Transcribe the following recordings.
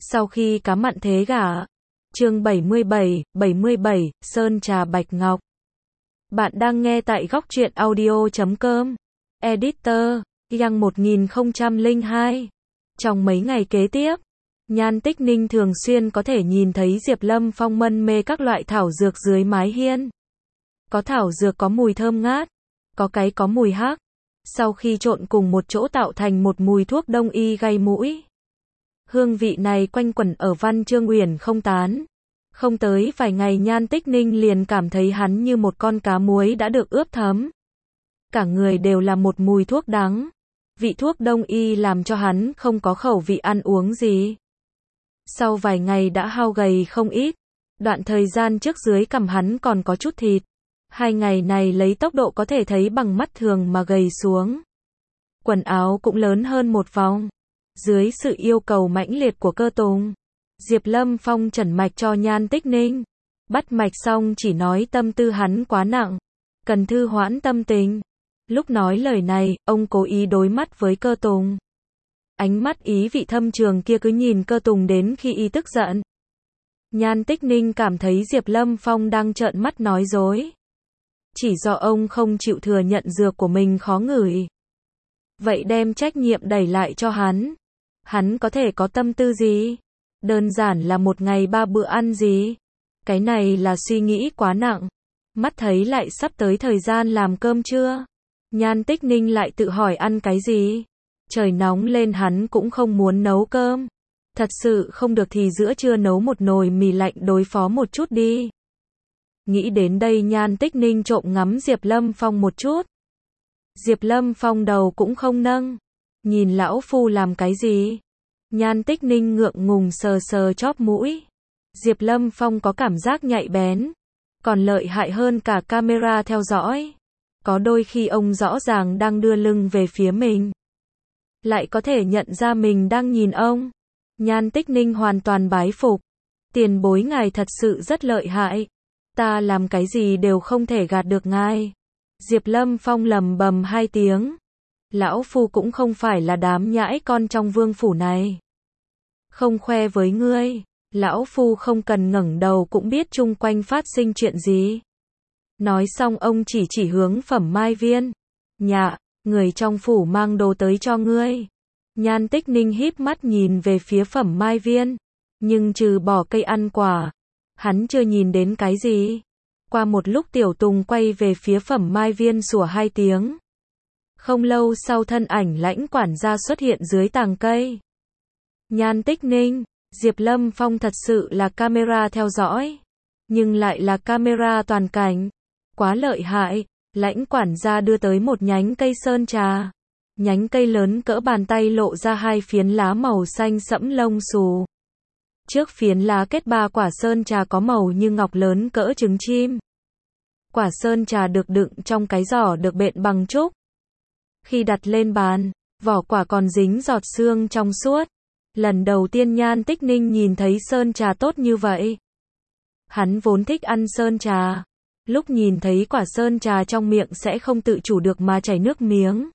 Sau khi cá mặn thế gả. Chương 77, Sơn trà bạch ngọc. Bạn đang nghe tại góc truyện audio.com. Editor, Yang 1002. Trong mấy ngày kế tiếp, Nhan Tích Ninh thường xuyên có thể nhìn thấy Diệp Lâm Phong mân mê các loại thảo dược dưới mái hiên. Có thảo dược có mùi thơm ngát, có cái có mùi hắc. Sau khi trộn cùng một chỗ tạo thành một mùi thuốc đông y gây mũi. Hương vị này quanh quẩn ở Văn Chương Uyển không tán. Không tới vài ngày Nhan Tích Ninh liền cảm thấy hắn như một con cá muối đã được ướp thấm. Cả người đều là một mùi thuốc đắng. Vị thuốc đông y làm cho hắn không có khẩu vị ăn uống gì. Sau vài ngày đã hao gầy không ít. Đoạn thời gian trước dưới cằm hắn còn có chút thịt. 2 ngày này lấy tốc độ có thể thấy bằng mắt thường mà gầy xuống. Quần áo cũng lớn hơn một vòng. Dưới sự yêu cầu mãnh liệt của Cơ Tùng, Diệp Lâm Phong trần mạch cho Nhan Tích Ninh. Bắt mạch xong chỉ nói tâm tư hắn quá nặng, cần thư hoãn tâm tình. Lúc nói lời này, ông cố ý đối mắt với Cơ Tùng. Ánh mắt ý vị thâm trường kia cứ nhìn Cơ Tùng đến khi y tức giận. Nhan Tích Ninh cảm thấy Diệp Lâm Phong đang trợn mắt nói dối. Chỉ do ông không chịu thừa nhận dược của mình khó ngửi. Vậy đem trách nhiệm đẩy lại cho hắn. Hắn có thể có tâm tư gì? Đơn giản là một ngày 3 bữa ăn gì? Cái này là suy nghĩ quá nặng. Mắt thấy lại sắp tới thời gian làm cơm trưa. Nhan Tích Ninh lại tự hỏi ăn cái gì? Trời nóng lên hắn cũng không muốn nấu cơm. Thật sự không được thì giữa trưa nấu một nồi mì lạnh đối phó một chút đi. Nghĩ đến đây Nhan Tích Ninh trộm ngắm Diệp Lâm Phong một chút. Diệp Lâm Phong đầu cũng không nâng. Nhìn lão phu làm cái gì? Nhan Tích Ninh ngượng ngùng sờ sờ chóp mũi. Diệp Lâm Phong có cảm giác nhạy bén. Còn lợi hại hơn cả camera theo dõi. Có đôi khi ông rõ ràng đang đưa lưng về phía mình. Lại có thể nhận ra mình đang nhìn ông. Nhan Tích Ninh hoàn toàn bái phục. Tiền bối ngài thật sự rất lợi hại. Ta làm cái gì đều không thể gạt được ngài. Diệp Lâm Phong lầm bầm 2 tiếng. Lão phu cũng không phải là đám nhãi con trong vương phủ này. Không khoe với ngươi, lão phu không cần ngẩng đầu cũng biết chung quanh phát sinh chuyện gì. Nói xong ông chỉ hướng Phẩm Mai Viên. Nhạ, người trong phủ mang đồ tới cho ngươi. Nhan Tích Ninh híp mắt nhìn về phía Phẩm Mai Viên. Nhưng trừ bỏ cây ăn quả, hắn chưa nhìn đến cái gì. Qua một lúc Tiểu Tùng quay về phía Phẩm Mai Viên sủa 2 tiếng. Không lâu sau thân ảnh Lãnh quản gia xuất hiện dưới tàng cây. Nhan Tích Ninh, Diệp Lâm Phong thật sự là camera theo dõi. Nhưng lại là camera toàn cảnh. Quá lợi hại. Lãnh quản gia đưa tới một nhánh cây sơn trà. Nhánh cây lớn cỡ bàn tay lộ ra 2 phiến lá màu xanh sẫm lông xù. Trước phiến lá kết 3 quả sơn trà có màu như ngọc lớn cỡ trứng chim. Quả sơn trà được đựng trong cái giỏ được bện bằng trúc. Khi đặt lên bàn, vỏ quả còn dính giọt sương trong suốt. Lần đầu tiên Nhan Tích Ninh nhìn thấy sơn trà tốt như vậy. Hắn vốn thích ăn sơn trà. Lúc nhìn thấy quả sơn trà trong miệng sẽ không tự chủ được mà chảy nước miếng.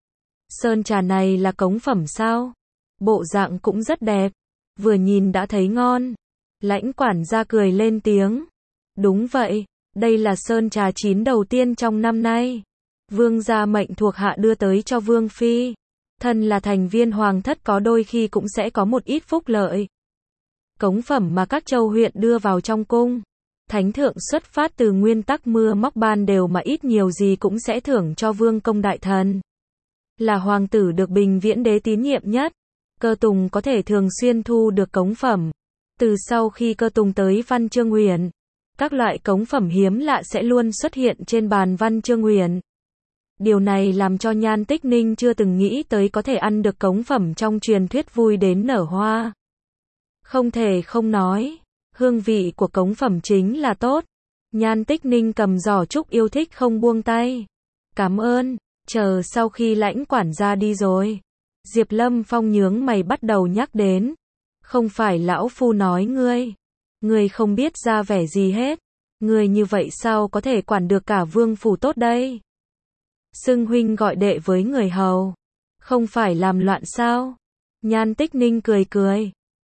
Sơn trà này là cống phẩm sao? Bộ dạng cũng rất đẹp. Vừa nhìn đã thấy ngon. Lãnh quản gia cười lên tiếng. Đúng vậy, đây là sơn trà chín đầu tiên trong năm nay. Vương gia mệnh thuộc hạ đưa tới cho Vương Phi. Thân là thành viên hoàng thất có đôi khi cũng sẽ có một ít phúc lợi. Cống phẩm mà các châu huyện đưa vào trong cung. Thánh thượng xuất phát từ nguyên tắc mưa móc ban đều mà ít nhiều gì cũng sẽ thưởng cho vương công đại thần. Là hoàng tử được Bình Viễn đế tín nhiệm nhất. Cơ Tùng có thể thường xuyên thu được cống phẩm. Từ sau khi Cơ Tùng tới Văn Chương Uyển, các loại cống phẩm hiếm lạ sẽ luôn xuất hiện trên bàn Văn Chương Uyển. Điều này làm cho Nhan Tích Ninh chưa từng nghĩ tới có thể ăn được cống phẩm trong truyền thuyết vui đến nở hoa. Không thể không nói, hương vị của cống phẩm chính là tốt. Nhan Tích Ninh cầm giỏ trúc yêu thích không buông tay. Cảm ơn, chờ sau khi Lãnh quản gia đi rồi. Diệp Lâm Phong nhướng mày bắt đầu nhắc đến. Không phải lão phu nói ngươi. Ngươi không biết ra vẻ gì hết. Ngươi như vậy sao có thể quản được cả vương phủ tốt đây? Xưng huynh gọi đệ với người hầu. Không phải làm loạn sao? Nhan Tích Ninh cười cười.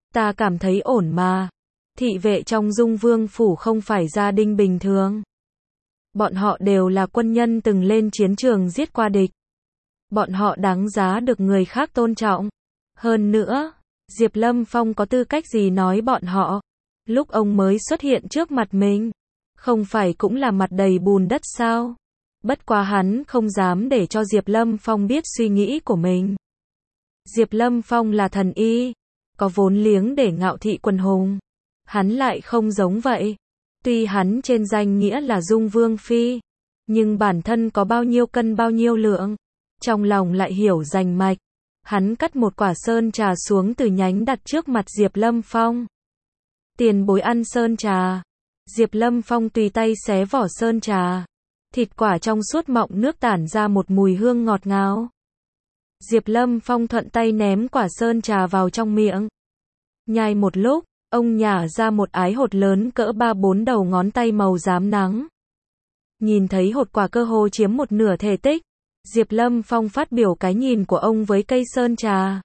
Ta cảm thấy ổn mà. Thị vệ trong Dung Vương phủ không phải gia đình bình thường. Bọn họ đều là quân nhân từng lên chiến trường giết qua địch. Bọn họ đáng giá được người khác tôn trọng. Hơn nữa, Diệp Lâm Phong có tư cách gì nói bọn họ? Lúc ông mới xuất hiện trước mặt mình, không phải cũng là mặt đầy bùn đất sao? Bất quá hắn không dám để cho Diệp Lâm Phong biết suy nghĩ của mình. Diệp Lâm Phong là thần y, có vốn liếng để ngạo thị quần hùng. Hắn lại không giống vậy. Tuy hắn trên danh nghĩa là Dung Vương Phi, nhưng bản thân có bao nhiêu cân bao nhiêu lượng, trong lòng lại hiểu rành mạch. Hắn cắt một quả sơn trà xuống từ nhánh đặt trước mặt Diệp Lâm Phong. Tiền bối ăn sơn trà. Diệp Lâm Phong tùy tay xé vỏ sơn trà. Thịt quả trong suốt mọng nước tản ra một mùi hương ngọt ngào. Diệp Lâm Phong thuận tay ném quả sơn trà vào trong miệng. Nhai một lúc, ông nhả ra một ái hột lớn cỡ 3-4 đầu ngón tay màu rám nắng. Nhìn thấy hột quả cơ hồ chiếm một nửa thể tích, Diệp Lâm Phong phát biểu cái nhìn của ông với cây sơn trà.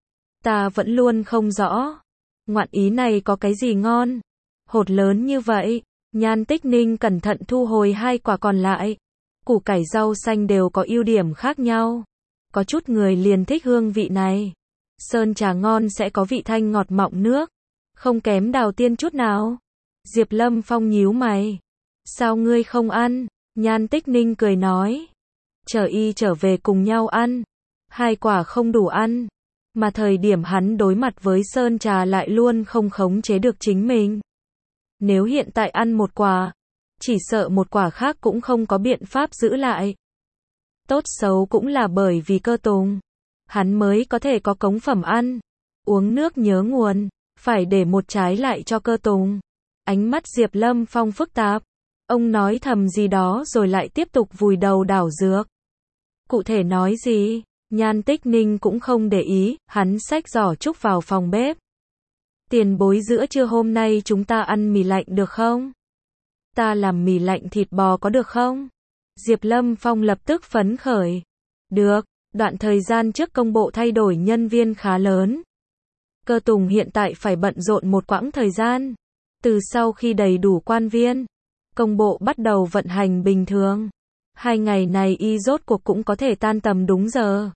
Ta vẫn luôn không rõ, ngoạn ý này có cái gì ngon? Hột lớn như vậy. Nhan Tích Ninh cẩn thận thu hồi 2 quả còn lại. Củ cải rau xanh đều có ưu điểm khác nhau. Có chút người liền thích hương vị này. Sơn trà ngon sẽ có vị thanh ngọt mọng nước, không kém Đào Tiên chút nào. Diệp Lâm Phong nhíu mày. Sao ngươi không ăn? Nhan Tích Ninh cười nói. Chờ y trở về cùng nhau ăn. 2 quả không đủ ăn. Mà thời điểm hắn đối mặt với sơn trà lại luôn không khống chế được chính mình. Nếu hiện tại ăn 1 quả, chỉ sợ 1 quả khác cũng không có biện pháp giữ lại. Tốt xấu cũng là bởi vì Cơ Tùng, hắn mới có thể có cống phẩm ăn. Uống nước nhớ nguồn, phải để một trái lại cho Cơ Tùng. Ánh mắt Diệp Lâm Phong phức tạp. Ông nói thầm gì đó rồi lại tiếp tục vùi đầu đảo dược. Cụ thể nói gì? Nhan Tích Ninh cũng không để ý, hắn xách giỏ trúc vào phòng bếp. Tiền bối giữa trưa hôm nay chúng ta ăn mì lạnh được không? Ta làm mì lạnh thịt bò có được không? Diệp Lâm Phong lập tức phấn khởi. Được, đoạn thời gian trước công bộ thay đổi nhân viên khá lớn. Cơ Tùng hiện tại phải bận rộn một quãng thời gian. Từ sau khi đầy đủ quan viên, công bộ bắt đầu vận hành bình thường. 2 ngày này y rốt cuộc cũng có thể tan tầm đúng giờ.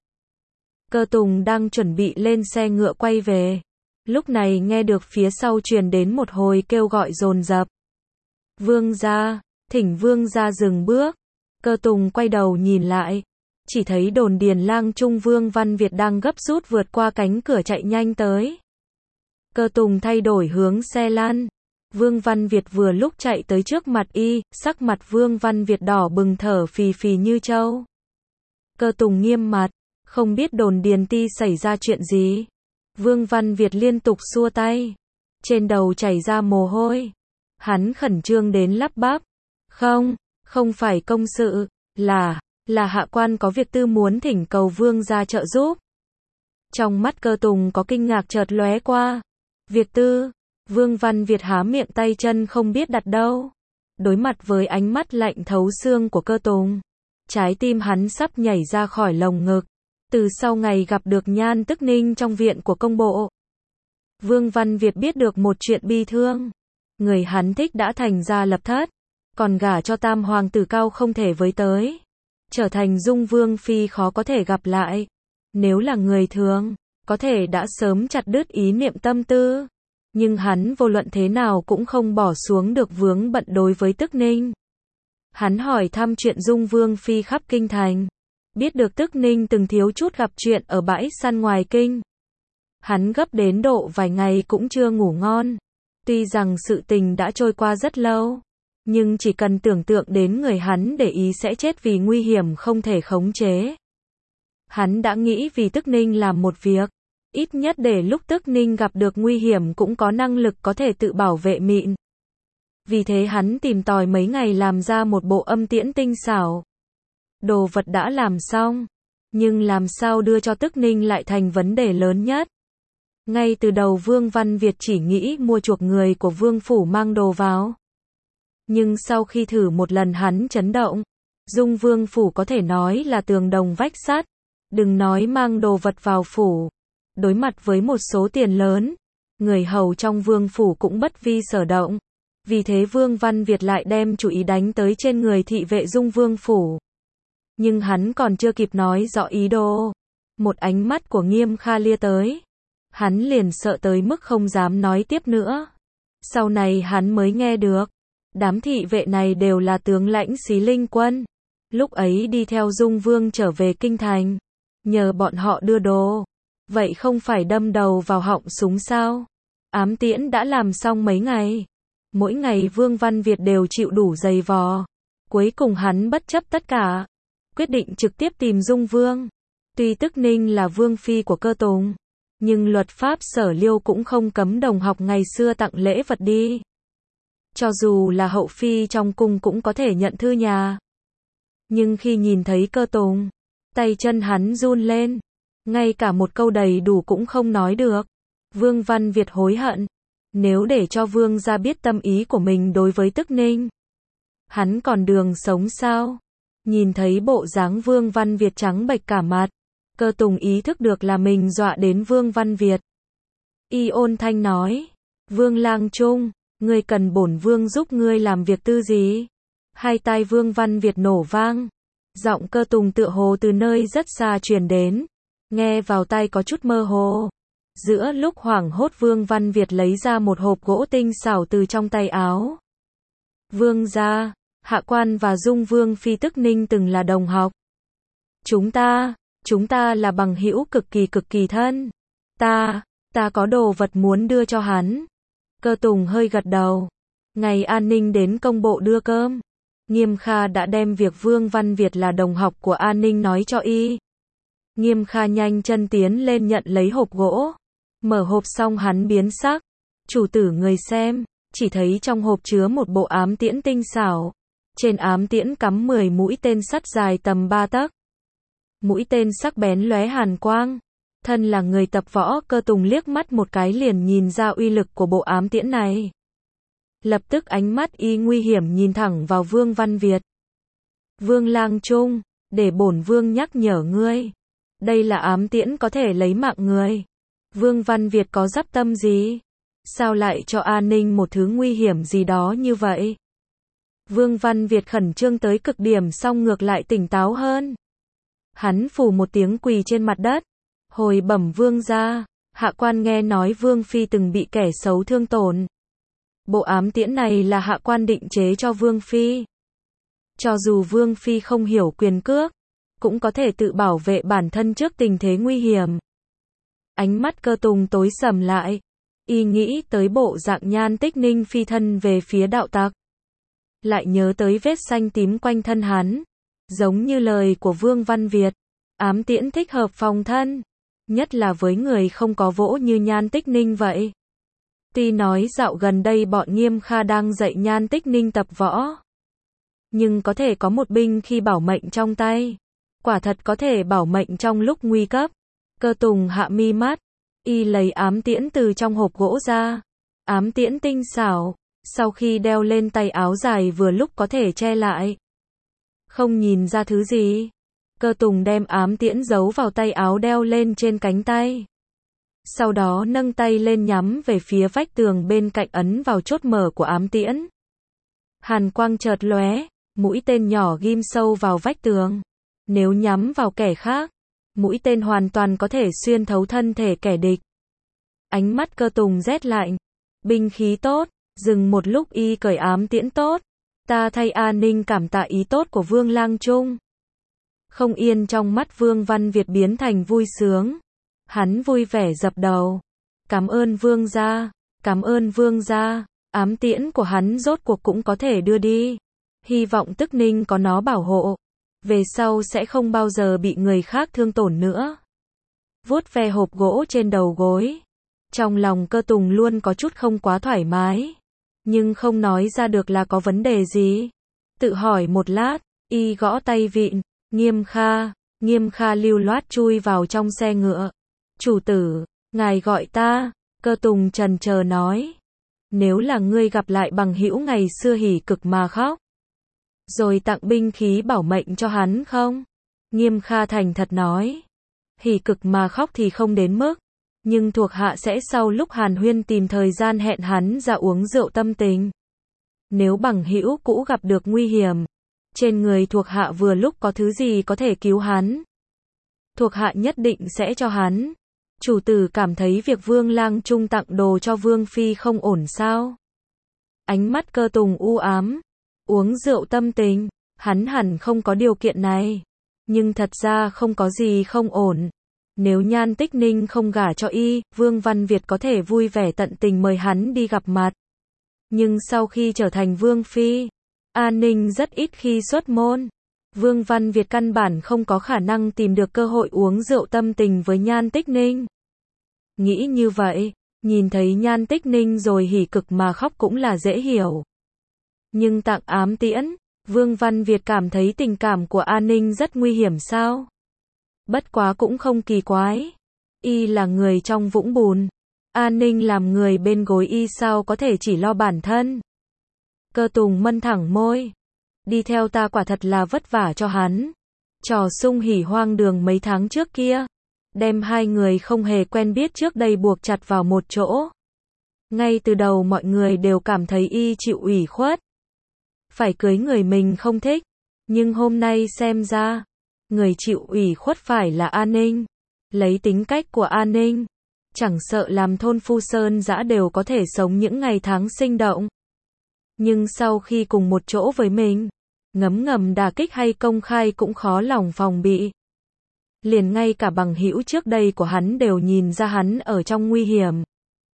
Cơ Tùng đang chuẩn bị lên xe ngựa quay về. Lúc này nghe được phía sau truyền đến một hồi kêu gọi dồn dập. Vương gia, thỉnh vương gia dừng bước. Cơ Tùng quay đầu nhìn lại. Chỉ thấy đồn điền lang trung Vương Văn Việt đang gấp rút vượt qua cánh cửa chạy nhanh tới. Cơ Tùng thay đổi hướng xe lăn. Vương Văn Việt vừa lúc chạy tới trước mặt y, sắc mặt Vương Văn Việt đỏ bừng thở phì phì như trâu. Cơ Tùng nghiêm mặt, không biết đồn điền ti xảy ra chuyện gì. Vương Văn Việt liên tục xua tay. Trên đầu chảy ra mồ hôi. Hắn khẩn trương đến lắp bắp. Không phải công sự, là hạ quan có việc tư muốn thỉnh cầu vương gia trợ giúp. Trong mắt Cơ Tùng có kinh ngạc chợt lóe qua. Việc tư, Vương Văn Việt há miệng tay chân không biết đặt đâu. Đối mặt với ánh mắt lạnh thấu xương của Cơ Tùng, trái tim hắn sắp nhảy ra khỏi lồng ngực. Từ sau ngày gặp được Nhan Tức Ninh trong viện của công bộ, Vương Văn Việt biết được một chuyện bi thương. Người hắn thích đã thành ra lập thất, còn gả cho tam hoàng tử cao không thể với tới. Trở thành Dung Vương Phi khó có thể gặp lại. Nếu là người thường, có thể đã sớm chặt đứt ý niệm tâm tư. Nhưng hắn vô luận thế nào cũng không bỏ xuống được vướng bận đối với Tức Ninh. Hắn hỏi thăm chuyện Dung Vương Phi khắp kinh thành. Biết được Tức Ninh từng thiếu chút gặp chuyện ở bãi săn ngoài kinh. Hắn gấp đến độ vài ngày cũng chưa ngủ ngon. Tuy rằng sự tình đã trôi qua rất lâu, nhưng chỉ cần tưởng tượng đến người hắn để ý sẽ chết vì nguy hiểm không thể khống chế. Hắn đã nghĩ vì Tức Ninh làm một việc, ít nhất để lúc Tức Ninh gặp được nguy hiểm cũng có năng lực có thể tự bảo vệ mịn. Vì thế hắn tìm tòi mấy ngày làm ra một bộ âm tiễn tinh xảo. Đồ vật đã làm xong, nhưng làm sao đưa cho Tức Ninh lại thành vấn đề lớn nhất. Ngay từ đầu Vương Văn Việt chỉ nghĩ mua chuộc người của Vương Phủ mang đồ vào. Nhưng sau khi thử một lần hắn chấn động. Dung Vương Phủ có thể nói là tường đồng vách sắt. Đừng nói mang đồ vật vào phủ. Đối mặt với một số tiền lớn, người hầu trong vương phủ cũng bất vi sở động. Vì thế Vương Văn Việt lại đem chủ ý đánh tới trên người thị vệ Dung Vương phủ. Nhưng hắn còn chưa kịp nói rõ ý đồ, một ánh mắt của Nghiêm Kha lia tới. Hắn liền sợ tới mức không dám nói tiếp nữa. Sau này hắn mới nghe được, đám thị vệ này đều là tướng lãnh Xí Linh quân. Lúc ấy đi theo Dung Vương trở về kinh thành, nhờ bọn họ đưa đồ. Vậy không phải đâm đầu vào họng súng sao? Ám tiễn đã làm xong mấy ngày. Mỗi ngày Vương Văn Việt đều chịu đủ giày vò. Cuối cùng hắn bất chấp tất cả, quyết định trực tiếp tìm Dung Vương. Tuy Tức Ninh là vương phi của Cơ Tùng, nhưng luật pháp Sở Liêu cũng không cấm đồng học ngày xưa tặng lễ vật đi. Cho dù là hậu phi trong cung cũng có thể nhận thư nhà. Nhưng khi nhìn thấy Cơ Tùng, tay chân hắn run lên, ngay cả một câu đầy đủ cũng không nói được. Vương Văn Việt hối hận, nếu để cho Vương gia biết tâm ý của mình đối với Tức Ninh, hắn còn đường sống sao? Nhìn thấy bộ dáng Vương Văn Việt trắng bệch cả mặt, Cơ Tùng ý thức được là mình dọa đến Vương Văn Việt. Y ôn thanh nói, Vương lang trung, ngươi cần bổn Vương giúp ngươi làm việc tư gì? Hai tai Vương Văn Việt nổ vang, giọng Cơ Tùng tựa hồ từ nơi rất xa truyền đến, nghe vào tai có chút mơ hồ. Giữa lúc hoảng hốt Vương Văn Việt lấy ra một hộp gỗ tinh xảo từ trong tay áo. Vương gia, Hạ Quan và Dung Vương phi Tức Ninh từng là đồng học. Chúng ta là bằng hữu cực kỳ thân. Ta có đồ vật muốn đưa cho hắn. Cơ Tùng hơi gật đầu. Ngày An Ninh đến công bộ đưa cơm, Nghiêm Kha đã đem việc Vương Văn Việt là đồng học của An Ninh nói cho y. Nghiêm Kha nhanh chân tiến lên nhận lấy hộp gỗ. Mở hộp xong hắn biến sắc. Chủ tử người xem, chỉ thấy trong hộp chứa một bộ ám tiễn tinh xảo. Trên ám tiễn cắm 10 mũi tên sắt dài tầm 3 tấc. Mũi tên sắc bén lóe hàn quang. Thân là người tập võ, Cơ Tùng liếc mắt một cái liền nhìn ra uy lực của bộ ám tiễn này. Lập tức ánh mắt y nguy hiểm nhìn thẳng vào Vương Văn Việt. Vương lang trung, để bổn Vương nhắc nhở ngươi. Đây là ám tiễn có thể lấy mạng người. Vương Văn Việt có dắp tâm gì? Sao lại cho An Ninh một thứ nguy hiểm gì đó như vậy? Vương Văn Việt khẩn trương tới cực điểm xong ngược lại tỉnh táo hơn. Hắn phù một tiếng quỳ trên mặt đất. Hồi bẩm Vương gia, Hạ Quan nghe nói Vương phi từng bị kẻ xấu thương tổn. Bộ ám tiễn này là Hạ Quan định chế cho Vương phi. Cho dù Vương phi không hiểu quyền cước, cũng có thể tự bảo vệ bản thân trước tình thế nguy hiểm. Ánh mắt Cơ Tùng tối sầm lại. Y nghĩ tới bộ dạng Nhan Tích Ninh phi thân về phía đạo tặc. Lại nhớ tới vết xanh tím quanh thân hắn. Giống như lời của Vương Văn Việt. Ám tiễn thích hợp phòng thân. Nhất là với người không có vỗ như Nhan Tích Ninh vậy. Tuy nói dạo gần đây bọn Nghiêm Kha đang dạy Nhan Tích Ninh tập võ, nhưng có thể có một binh khi bảo mệnh trong tay. Quả thật có thể bảo mệnh trong lúc nguy cấp. Cơ Tùng hạ mi mắt. Y lấy ám tiễn từ trong hộp gỗ ra. Ám tiễn tinh xảo. Sau khi đeo lên tay áo dài vừa lúc có thể che lại. Không nhìn ra thứ gì. Cơ Tùng đem ám tiễn giấu vào tay áo đeo lên trên cánh tay. Sau đó nâng tay lên nhắm về phía vách tường bên cạnh ấn vào chốt mở của ám tiễn. Hàn quang chợt lóe, mũi tên nhỏ ghim sâu vào vách tường. Nếu nhắm vào kẻ khác, mũi tên hoàn toàn có thể xuyên thấu thân thể kẻ địch. Ánh mắt Cơ Tùng rét lạnh. Binh khí tốt, dừng một lúc y cởi ám tiễn tốt. Ta thay An Ninh cảm tạ ý tốt của Vương lang trung. Không yên trong mắt Vương Văn Việt biến thành vui sướng. Hắn vui vẻ dập đầu. Cảm ơn Vương gia, cảm ơn Vương gia. Ám tiễn của hắn rốt cuộc cũng có thể đưa đi. Hy vọng Tức Ninh có nó bảo hộ. Về sau sẽ không bao giờ bị người khác thương tổn nữa. Vuốt ve hộp gỗ trên đầu gối. Trong lòng Cơ Tùng luôn có chút không quá thoải mái. Nhưng không nói ra được là có vấn đề gì. Tự hỏi một lát, y gõ tay vịn. Nghiêm Kha lưu loát chui vào trong xe ngựa. Chủ tử, ngài gọi ta. Cơ Tùng chần chờ nói. Nếu là ngươi gặp lại bằng hữu ngày xưa hỉ cực mà khóc, rồi tặng binh khí bảo mệnh cho hắn không? Nghiêm Kha thành thật nói. Hỉ cực mà khóc thì không đến mức. Nhưng thuộc hạ sẽ sau lúc hàn huyên tìm thời gian hẹn hắn ra uống rượu tâm tình. Nếu bằng hữu cũ gặp được nguy hiểm, trên người thuộc hạ vừa lúc có thứ gì có thể cứu hắn, thuộc hạ nhất định sẽ cho hắn. Chủ tử cảm thấy việc Vương Lang Trung tặng đồ cho Vương Phi không ổn sao? Ánh mắt Cơ Tùng u ám. Uống rượu tâm tình, hắn hẳn không có điều kiện này. Nhưng thật ra không có gì không ổn. Nếu Nhan Tích Ninh không gả cho y, Vương Văn Việt có thể vui vẻ tận tình mời hắn đi gặp mặt. Nhưng sau khi trở thành Vương Phi, An Ninh rất ít khi xuất môn. Vương Văn Việt căn bản không có khả năng tìm được cơ hội uống rượu tâm tình với Nhan Tích Ninh. Nghĩ như vậy, nhìn thấy Nhan Tích Ninh rồi hỉ cực mà khóc cũng là dễ hiểu. Nhưng tặng ám tiễn, Vương Văn Việt cảm thấy tình cảm của An Ninh rất nguy hiểm sao? Bất quá cũng không kỳ quái. Y là người trong vũng bùn. An Ninh làm người bên gối y sao có thể chỉ lo bản thân. Cơ Tùng mân thẳng môi. Đi theo ta quả thật là vất vả cho hắn. Trò sung hỉ hoang đường mấy tháng trước kia, đem hai người không hề quen biết trước đây buộc chặt vào một chỗ. Ngay từ đầu mọi người đều cảm thấy y chịu ủy khuất. Phải cưới người mình không thích. Nhưng hôm nay xem ra, người chịu ủy khuất phải là An Ninh. Lấy tính cách của An Ninh, chẳng sợ làm thôn phu sơn dã đều có thể sống những ngày tháng sinh động. Nhưng sau khi cùng một chỗ với mình, ngấm ngầm đả kích hay công khai cũng khó lòng phòng bị. Liền ngay cả bằng hữu trước đây của hắn đều nhìn ra hắn ở trong nguy hiểm.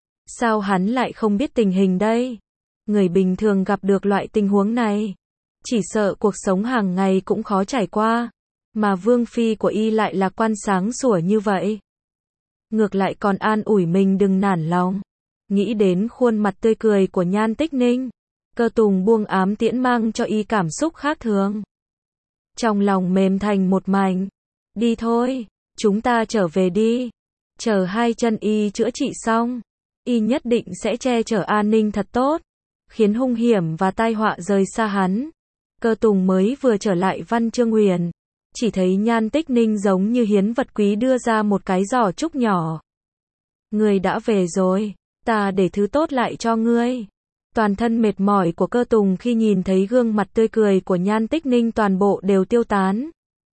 Sao hắn lại không biết tình hình đây? Người bình thường gặp được loại tình huống này, chỉ sợ cuộc sống hàng ngày cũng khó trải qua. Mà Vương Phi của y lại lạc quan sáng sủa như vậy. Ngược lại còn an ủi mình đừng nản lòng. Nghĩ đến khuôn mặt tươi cười của Nhan Tích Ninh, Cơ Tùng buông ám tiễn mang cho y cảm xúc khác thường. Trong lòng mềm thành một mảnh. Đi thôi, chúng ta trở về đi. Chờ hai chân y chữa trị xong, y nhất định sẽ che chở An Ninh thật tốt, khiến hung hiểm và tai họa rời xa hắn. Cơ Tùng mới vừa trở lại Văn Chương Huyền, chỉ thấy Nhan Tích Ninh giống như hiến vật quý đưa ra một cái giỏ trúc nhỏ. Ngươi đã về rồi, ta để thứ tốt lại cho ngươi. Toàn thân mệt mỏi của Cơ Tùng khi nhìn thấy gương mặt tươi cười của Nhan Tích Ninh toàn bộ đều tiêu tán.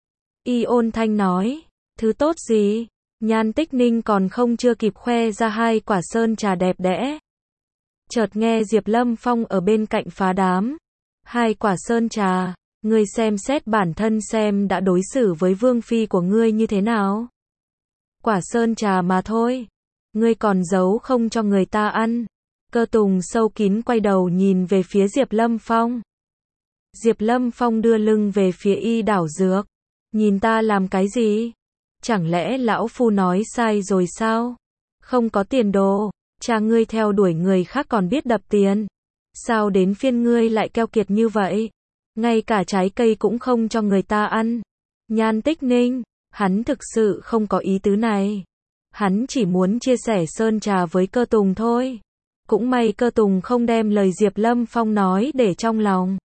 Y ôn thanh nói, thứ tốt gì? Nhan Tích Ninh còn không chưa kịp khoe ra hai quả sơn trà đẹp đẽ. Chợt nghe Diệp Lâm Phong ở bên cạnh phá đám. Hai quả sơn trà, ngươi xem xét bản thân xem đã đối xử với Vương Phi của ngươi như thế nào. Quả sơn trà mà thôi, ngươi còn giấu không cho người ta ăn. Cơ Tùng sâu kín quay đầu nhìn về phía Diệp Lâm Phong. Diệp Lâm Phong đưa lưng về phía y đảo dược. Nhìn ta làm cái gì? Chẳng lẽ lão phu nói sai rồi sao? Không có tiền đồ, cha ngươi theo đuổi người khác còn biết đập tiền. Sao đến phiên ngươi lại keo kiệt như vậy? Ngay cả trái cây cũng không cho người ta ăn. Nhan Tích Ninh, hắn thực sự không có ý tứ này. Hắn chỉ muốn chia sẻ sơn trà với Cơ Tùng thôi. Cũng may Cơ Tùng không đem lời Diệp Lâm Phong nói để trong lòng.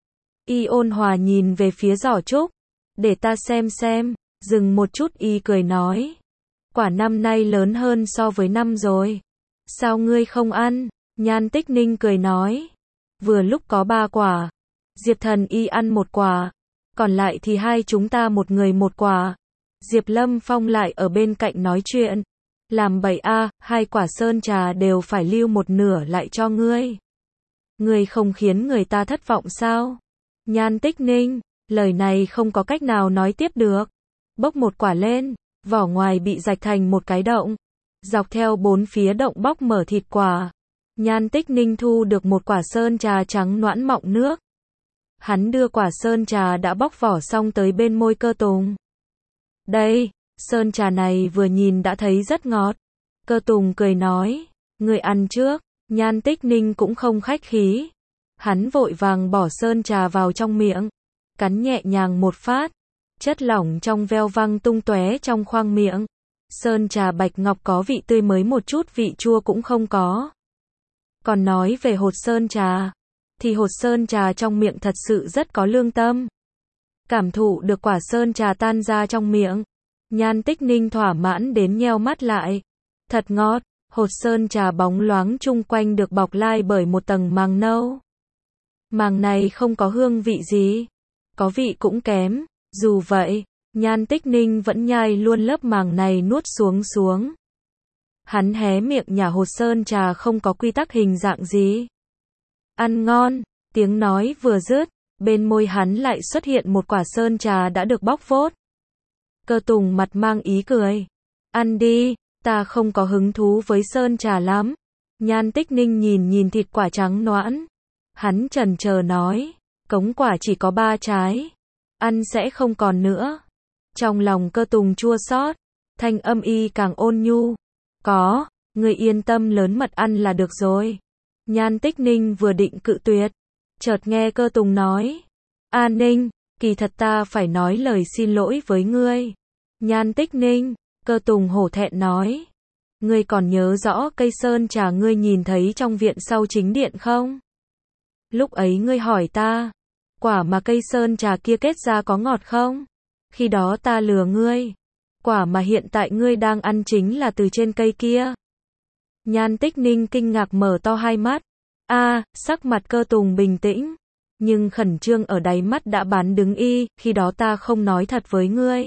Y ôn hòa nhìn về phía giỏ trúc. Để ta xem. Dừng một chút y cười nói. Quả năm nay lớn hơn so với năm rồi. Sao ngươi không ăn? Nhan Tích Ninh cười nói. Vừa lúc có 3 quả. Diệp Thần y ăn 1 quả. Còn lại thì hai chúng ta một người 1 quả. Diệp Lâm Phong lại ở bên cạnh nói chuyện. Làm bậy a, 2 quả sơn trà đều phải lưu 1/2 lại cho ngươi. Ngươi không khiến người ta thất vọng sao? Nhan Tích Ninh, lời này không có cách nào nói tiếp được. Bốc 1 quả lên, vỏ ngoài bị rạch thành một cái động. Dọc theo 4 phía động bóc mở thịt quả. Nhan Tích Ninh thu được 1 quả sơn trà trắng noãn mọng nước. Hắn đưa quả sơn trà đã bóc vỏ xong tới bên môi Cơ Tùng. Đây, sơn trà này vừa nhìn đã thấy rất ngọt. Cơ Tùng cười nói, người ăn trước. Nhan Tích Ninh cũng không khách khí. Hắn vội vàng bỏ sơn trà vào trong miệng, cắn nhẹ nhàng một phát. Chất lỏng trong veo văng tung tóe trong khoang miệng. Sơn trà bạch ngọc có vị tươi mới một chút vị chua cũng không có. Còn nói về hột sơn trà, thì hột sơn trà trong miệng thật sự rất có lương tâm. Cảm thụ được quả sơn trà tan ra trong miệng, Nhan Tích Ninh thỏa mãn đến nheo mắt lại. Thật ngọt, hột sơn trà bóng loáng chung quanh được bọc lai bởi một tầng màng nâu. Màng này không có hương vị gì, có vị cũng kém, dù vậy, Nhan Tích Ninh vẫn nhai luôn lớp màng này nuốt xuống. Hắn hé miệng nhả hột sơn trà không có quy tắc hình dạng gì. Ăn ngon, tiếng nói vừa dứt, bên môi hắn lại xuất hiện một quả sơn trà đã được bóc phốt. Cơ Tùng mặt mang ý cười. Ăn đi, ta không có hứng thú với sơn trà lắm. Nhan Tích Ninh nhìn thịt quả trắng noãn. Hắn chần chờ nói, cống quả chỉ có 3 trái. Ăn sẽ không còn nữa. Trong lòng Cơ Tùng chua xót, thanh âm y càng ôn nhu. Có, ngươi yên tâm lớn mật ăn là được rồi. Nhan Tích Ninh vừa định cự tuyệt, chợt nghe Cơ Tùng nói. A Ninh, kỳ thật ta phải nói lời xin lỗi với ngươi. Nhan Tích Ninh, Cơ Tùng hổ thẹn nói. Ngươi còn nhớ rõ cây sơn trà ngươi nhìn thấy trong viện sau chính điện không? Lúc ấy ngươi hỏi ta, quả mà cây sơn trà kia kết ra có ngọt không? Khi đó ta lừa ngươi. Quả mà hiện tại ngươi đang ăn chính là từ trên cây kia. Nhan Tích Ninh kinh ngạc mở to hai mắt. Sắc mặt Cơ Tùng bình tĩnh, nhưng khẩn trương ở đáy mắt đã bán đứng y, khi đó ta không nói thật với ngươi.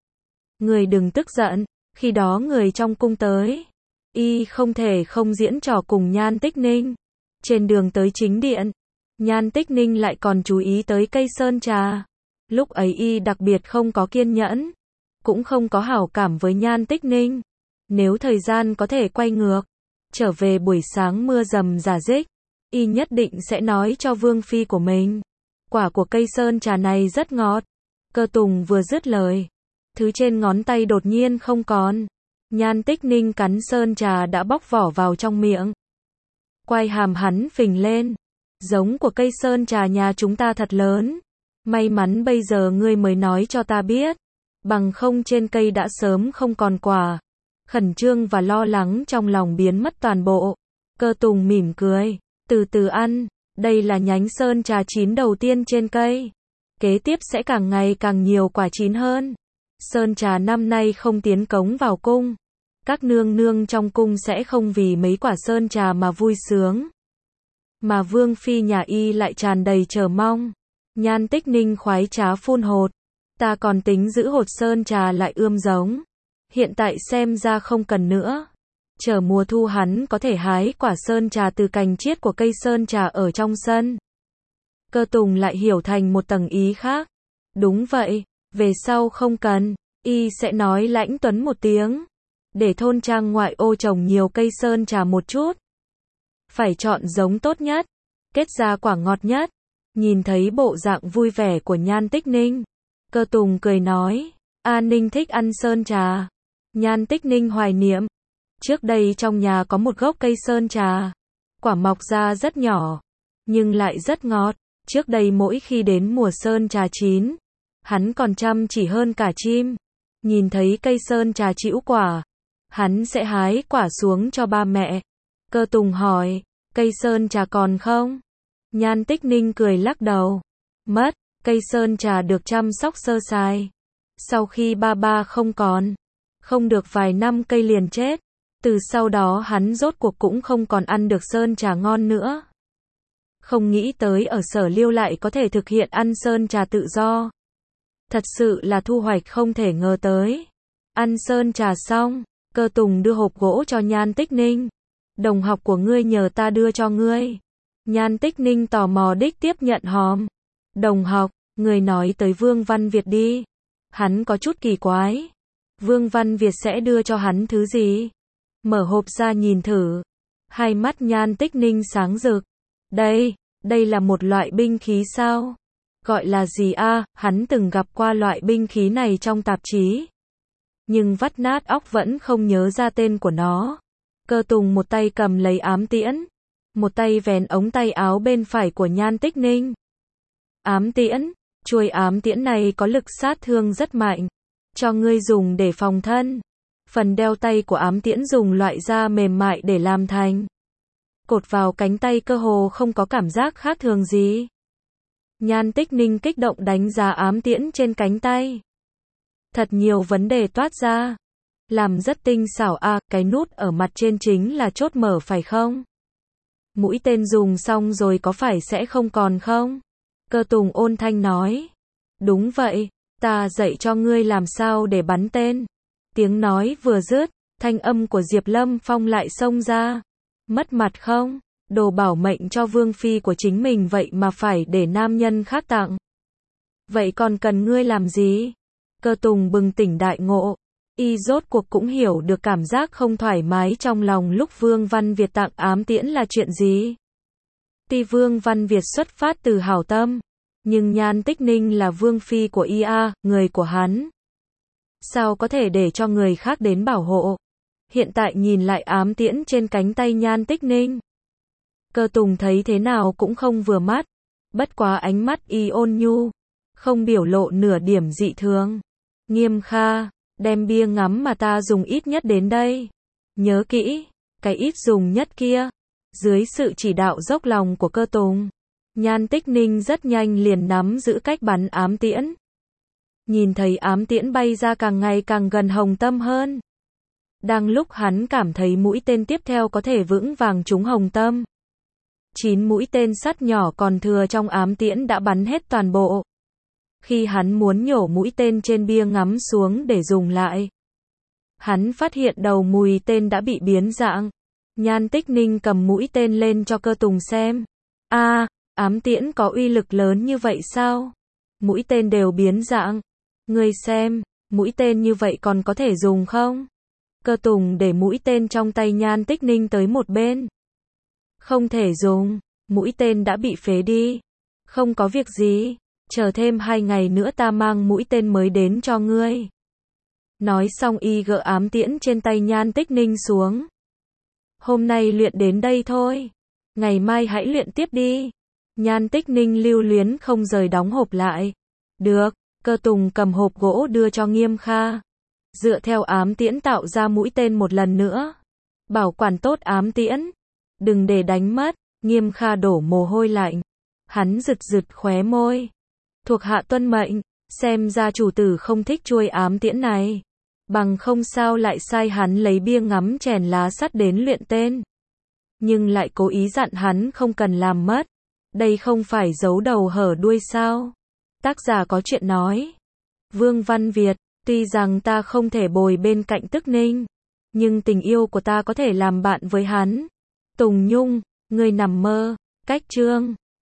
Ngươi đừng tức giận, khi đó người trong cung tới. Y không thể không diễn trò cùng Nhan Tích Ninh. Trên đường tới chính điện, Nhan Tích Ninh lại còn chú ý tới cây sơn trà. Lúc ấy y đặc biệt không có kiên nhẫn, cũng không có hảo cảm với Nhan Tích Ninh. Nếu thời gian có thể quay ngược, trở về buổi sáng mưa rầm rả rích, y nhất định sẽ nói cho vương phi của mình. Quả của cây sơn trà này rất ngọt. Cơ Tùng vừa dứt lời, thứ trên ngón tay đột nhiên không còn. Nhan Tích Ninh cắn sơn trà đã bóc vỏ vào trong miệng. Quai hàm hắn phình lên. Giống của cây sơn trà nhà chúng ta thật lớn. May mắn bây giờ ngươi mới nói cho ta biết. Bằng không trên cây đã sớm không còn quả. Khẩn trương và lo lắng trong lòng biến mất toàn bộ. Cơ Tùng mỉm cười. Từ từ ăn. Đây là nhánh sơn trà chín đầu tiên trên cây. Kế tiếp sẽ càng ngày càng nhiều quả chín hơn. Sơn trà năm nay không tiến cống vào cung. Các nương nương trong cung sẽ không vì mấy quả sơn trà mà vui sướng. Mà vương phi nhà y lại tràn đầy chờ mong. Nhan Tích Ninh khoái trá phun hột. Ta còn tính giữ hột sơn trà lại ươm giống. Hiện tại xem ra không cần nữa. Chờ mùa thu hắn có thể hái quả sơn trà từ cành chiết của cây sơn trà ở trong sân. Cơ Tùng lại hiểu thành một tầng ý khác. Đúng vậy, về sau không cần, y sẽ nói Lãnh Tuấn một tiếng. Để thôn trang ngoại ô trồng nhiều cây sơn trà một chút. Phải chọn giống tốt nhất, kết ra quả ngọt nhất. Nhìn thấy bộ dạng vui vẻ của Nhan Tích Ninh, Cơ Tùng cười nói, A Ninh thích ăn sơn trà. Nhan Tích Ninh hoài niệm, trước đây trong nhà có một gốc cây sơn trà, quả mọc ra rất nhỏ, nhưng lại rất ngọt. Trước đây mỗi khi đến mùa sơn trà chín, hắn còn chăm chỉ hơn cả chim. Nhìn thấy cây sơn trà trĩu quả, hắn sẽ hái quả xuống cho ba mẹ. Cơ Tùng hỏi, cây sơn trà còn không? Nhan Tích Ninh cười lắc đầu. Mất, cây sơn trà được chăm sóc sơ sài. Sau khi ba không còn, không được vài năm cây liền chết. Từ sau đó hắn rốt cuộc cũng không còn ăn được sơn trà ngon nữa. Không nghĩ tới ở Sở Liêu lại có thể thực hiện ăn sơn trà tự do. Thật sự là thu hoạch không thể ngờ tới. Ăn sơn trà xong, Cơ Tùng đưa hộp gỗ cho Nhan Tích Ninh. Đồng học của ngươi nhờ ta đưa cho ngươi. Nhan Tích Ninh tò mò đích tiếp nhận hòm. Đồng học, người nói tới Vương Văn Việt đi. Hắn có chút kỳ quái. Vương Văn Việt sẽ đưa cho hắn thứ gì? Mở hộp ra nhìn thử. Hai mắt Nhan Tích Ninh sáng rực. Đây là một loại binh khí sao? Gọi là gì a? Hắn từng gặp qua loại binh khí này trong tạp chí. Nhưng vắt nát óc vẫn không nhớ ra tên của nó. Cơ Tùng một tay cầm lấy ám tiễn. Một tay vén ống tay áo bên phải của Nhan Tích Ninh. Ám tiễn, chuôi ám tiễn này có lực sát thương rất mạnh. Cho ngươi dùng để phòng thân. Phần đeo tay của ám tiễn dùng loại da mềm mại để làm thành. Cột vào cánh tay cơ hồ không có cảm giác khác thường gì. Nhan Tích Ninh kích động đánh giá ám tiễn trên cánh tay. Thật nhiều vấn đề toát ra. Làm rất tinh xảo à, cái nút ở mặt trên chính là chốt mở phải không? Mũi tên dùng xong rồi có phải sẽ không còn không? Cơ Tùng ôn thanh nói. Đúng vậy, ta dạy cho ngươi làm sao để bắn tên. Tiếng nói vừa dứt, thanh âm của Diệp Lâm Phong lại xông ra. Mất mặt không? Đồ bảo mệnh cho vương phi của chính mình vậy mà phải để nam nhân khác tặng. Vậy còn cần ngươi làm gì? Cơ Tùng bừng tỉnh đại ngộ. Y rốt cuộc cũng hiểu được cảm giác không thoải mái trong lòng lúc Vương Văn Việt tặng ám tiễn là chuyện gì. Tuy Vương Văn Việt xuất phát từ hảo tâm, nhưng Nhan Tích Ninh là vương phi của y a, người của hắn. Sao có thể để cho người khác đến bảo hộ? Hiện tại nhìn lại ám tiễn trên cánh tay Nhan Tích Ninh. Cơ Tùng thấy thế nào cũng không vừa mắt. Bất quá ánh mắt y ôn nhu, không biểu lộ nửa điểm dị thường. Nghiêm Kha, đem bia ngắm mà ta dùng ít nhất đến đây. Nhớ kỹ, cái ít dùng nhất kia. Dưới sự chỉ đạo dốc lòng của Cơ Tùng, Nhan Tích Ninh rất nhanh liền nắm giữ cách bắn ám tiễn. Nhìn thấy ám tiễn bay ra càng ngày càng gần Hồng Tâm hơn. Đang lúc hắn cảm thấy mũi tên tiếp theo có thể vững vàng trúng Hồng Tâm. 9 mũi tên sắt nhỏ còn thừa trong ám tiễn đã bắn hết toàn bộ. Khi hắn muốn nhổ mũi tên trên bia ngắm xuống để dùng lại, hắn phát hiện đầu mùi tên đã bị biến dạng. Nhan Tích Ninh cầm mũi tên lên cho Cơ Tùng xem. Ám tiễn có uy lực lớn như vậy sao? Mũi tên đều biến dạng. Ngươi xem, mũi tên như vậy còn có thể dùng không? Cơ Tùng để mũi tên trong tay Nhan Tích Ninh tới một bên. Không thể dùng, mũi tên đã bị phế đi. Không có việc gì, chờ thêm 2 ngày nữa ta mang mũi tên mới đến cho ngươi. Nói xong y gỡ ám tiễn trên tay Nhan Tích Ninh xuống. Hôm nay luyện đến đây thôi, ngày mai hãy luyện tiếp đi. Nhan Tích Ninh lưu luyến không rời đóng hộp lại. Được, Cơ Tùng cầm hộp gỗ đưa cho Nghiêm Kha. Dựa theo ám tiễn tạo ra mũi tên một lần nữa. Bảo quản tốt ám tiễn, đừng để đánh mất. Nghiêm Kha đổ mồ hôi lạnh. Hắn rực rực khóe môi. Thuộc hạ tuân mệnh, xem ra chủ tử không thích chuôi ám tiễn này. Bằng không sao lại sai hắn lấy bia ngắm chèn lá sắt đến luyện tên. Nhưng lại cố ý dặn hắn không cần làm mất. Đây không phải giấu đầu hở đuôi sao? Tác giả có chuyện nói. Vương Văn Việt, tuy rằng ta không thể bồi bên cạnh Tức Ninh, nhưng tình yêu của ta có thể làm bạn với hắn. Tùng Nhung, ngươi nằm mơ. Cách chương